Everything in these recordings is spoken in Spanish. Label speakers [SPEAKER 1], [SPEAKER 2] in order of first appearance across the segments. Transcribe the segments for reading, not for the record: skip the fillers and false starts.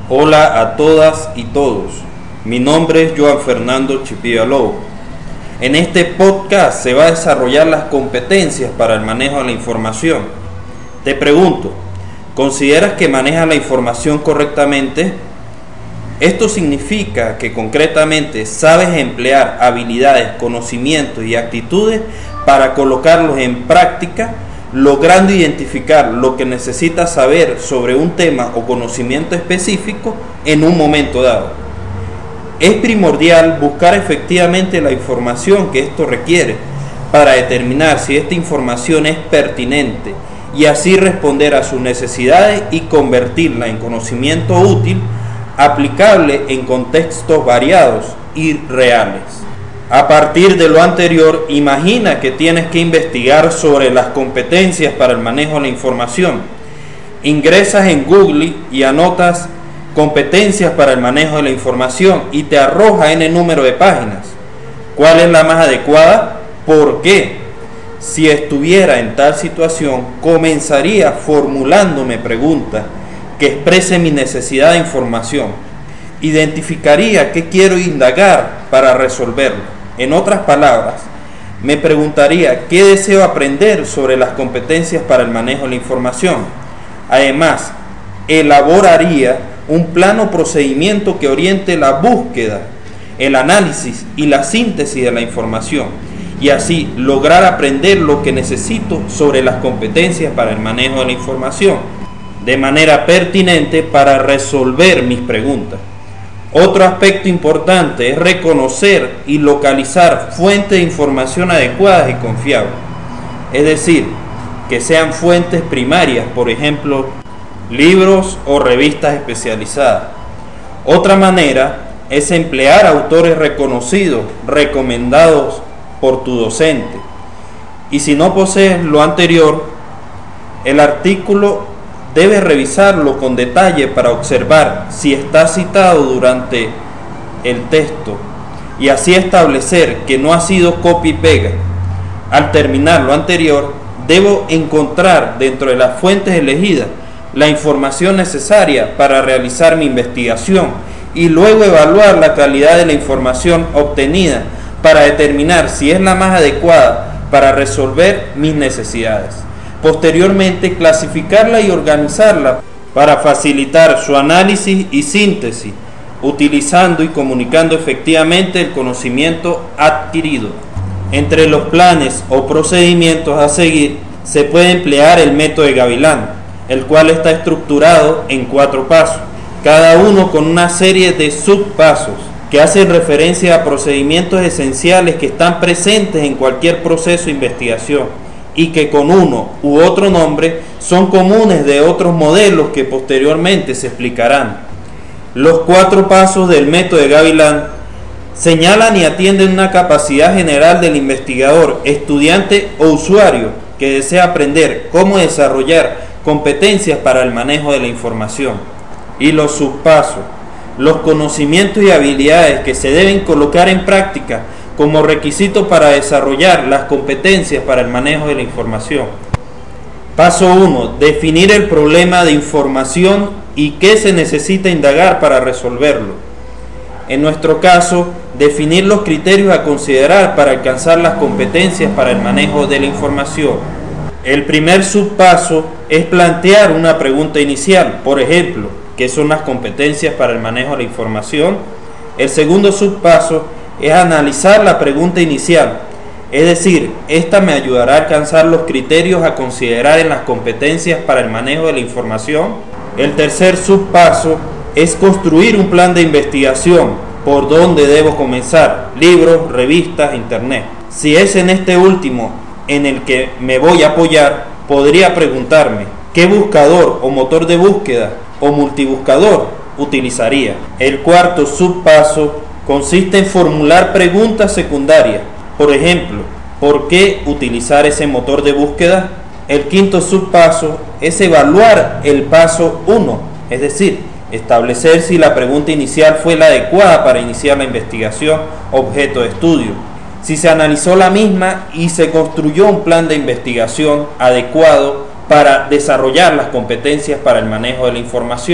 [SPEAKER 1] Hola a todas y todos, mi nombre es Joan Fernando Chipía Lobo. En este podcast se va a desarrollar las competencias para el manejo de la información. Te pregunto, ¿consideras que manejas la información correctamente? Esto significa que concretamente sabes emplear habilidades, conocimientos y actitudes para colocarlos en práctica, logrando identificar lo que necesitas saber sobre un tema o conocimiento específico en un momento dado. Es primordial buscar efectivamente la información que esto requiere para determinar si esta información es pertinente y así responder a sus necesidades y convertirla en conocimiento útil, aplicable en contextos variados y reales. A partir de lo anterior, imagina que tienes que investigar sobre las competencias para el manejo de la información. Ingresas en Google y anotas competencias para el manejo de la información y te arroja n número de páginas. ¿Cuál es la más adecuada? ¿Por qué? Si estuviera en tal situación, comenzaría formulándome preguntas que expresen mi necesidad de información. Identificaría qué quiero indagar para resolverlo. En otras palabras, me preguntaría qué deseo aprender sobre las competencias para el manejo de la información. Además, elaboraría un plan o procedimiento que oriente la búsqueda, el análisis y la síntesis de la información, y así lograr aprender lo que necesito sobre las competencias para el manejo de la información, de manera pertinente para resolver mis preguntas. Otro aspecto importante es reconocer y localizar fuentes de información adecuadas y confiables, es decir, que sean fuentes primarias, por ejemplo, libros o revistas especializadas. Otra manera es emplear autores reconocidos, recomendados por tu docente. Y si no posees lo anterior, el artículo debes revisarlo con detalle para observar si está citado durante el texto y así establecer que no ha sido copia y pega. Al terminar lo anterior, debo encontrar dentro de las fuentes elegidas la información necesaria para realizar mi investigación y luego evaluar la calidad de la información obtenida para determinar si es la más adecuada para resolver mis necesidades. Posteriormente, clasificarla y organizarla para facilitar su análisis y síntesis, utilizando y comunicando efectivamente el conocimiento adquirido. Entre los planes o procedimientos a seguir se puede emplear el método de Gavilán, el cual está estructurado en 4 pasos, cada uno con una serie de subpasos que hacen referencia a procedimientos esenciales que están presentes en cualquier proceso de investigación y que con uno u otro nombre son comunes de otros modelos que posteriormente se explicarán. Los 4 pasos del método de Gavilán señalan y atienden una capacidad general del investigador, estudiante o usuario que desea aprender cómo desarrollar competencias para el manejo de la información. Y los subpasos, los conocimientos y habilidades que se deben colocar en práctica como requisito para desarrollar las competencias para el manejo de la información. Paso 1. Definir el problema de información y qué se necesita indagar para resolverlo. En nuestro caso, definir los criterios a considerar para alcanzar las competencias para el manejo de la información. El primer subpaso es plantear una pregunta inicial, por ejemplo, ¿qué son las competencias para el manejo de la información? El segundo subpaso es analizar la pregunta inicial, es decir, esta me ayudará a alcanzar los criterios a considerar en las competencias para el manejo de la información. El tercer subpaso es construir un plan de investigación, por dónde debo comenzar, libros, revistas, internet. Si es en este último en el que me voy a apoyar, podría preguntarme, ¿qué buscador o motor de búsqueda o multibuscador utilizaría? El cuarto subpaso consiste en formular preguntas secundarias. Por ejemplo, ¿por qué utilizar ese motor de búsqueda? El quinto subpaso es evaluar el paso 1, es decir, establecer si la pregunta inicial fue la adecuada para iniciar la investigación objeto de estudio, si se analizó la misma y se construyó un plan de investigación adecuado para desarrollar las competencias para el manejo de la información.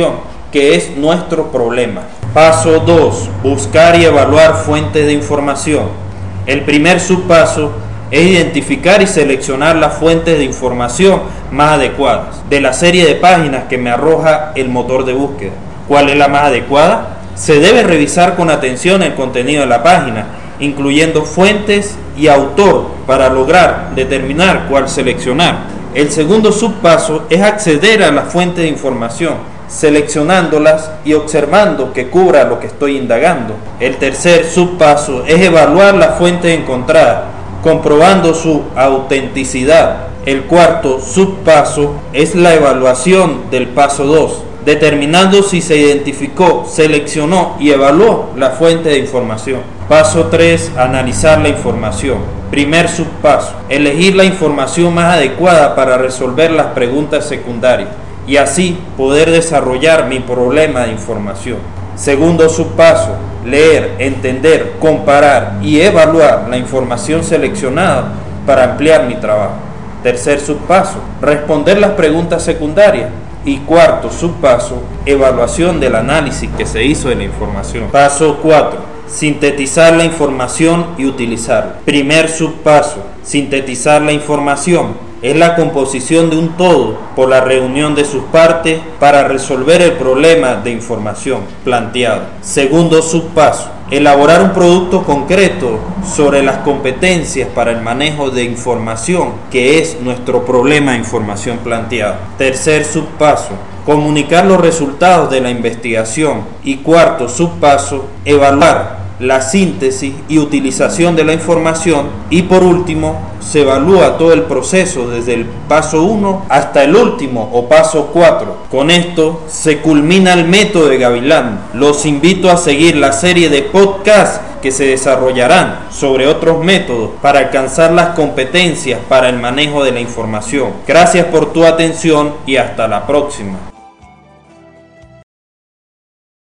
[SPEAKER 1] que es nuestro problema. Paso 2. Buscar y evaluar fuentes de información. El primer subpaso es identificar y seleccionar las fuentes de información más adecuadas de la serie de páginas que me arroja el motor de búsqueda. ¿Cuál es la más adecuada? Se debe revisar con atención el contenido de la página, incluyendo fuentes y autor, para lograr determinar cuál seleccionar. El segundo subpaso es acceder a las fuentes de información, seleccionándolas y observando que cubra lo que estoy indagando. El tercer subpaso es evaluar la fuente encontrada, comprobando su autenticidad. El cuarto subpaso es la evaluación del paso 2, determinando si se identificó, seleccionó y evaluó la fuente de información. Paso 3. Analizar la información. Primer subpaso: elegir la información más adecuada para resolver las preguntas secundarias y así poder desarrollar mi problema de información. Segundo subpaso: leer, entender, comparar y evaluar la información seleccionada para ampliar mi trabajo. Tercer subpaso: responder las preguntas secundarias. Y cuarto subpaso: evaluación del análisis que se hizo de la información. Paso 4: sintetizar la información y utilizarla. Primer subpaso: sintetizar la información. Es la composición de un todo por la reunión de sus partes para resolver el problema de información planteado. Segundo subpaso: elaborar un producto concreto sobre las competencias para el manejo de información, que es nuestro problema de información planteado. Tercer subpaso: comunicar los resultados de la investigación. Y cuarto subpaso: evaluar la síntesis y utilización de la información. Y por último, se evalúa todo el proceso desde el paso 1 hasta el último o paso 4. Con esto se culmina el método de Gavilán. Los invito a seguir la serie de podcasts que se desarrollarán sobre otros métodos para alcanzar las competencias para el manejo de la información. Gracias por tu atención y hasta la próxima.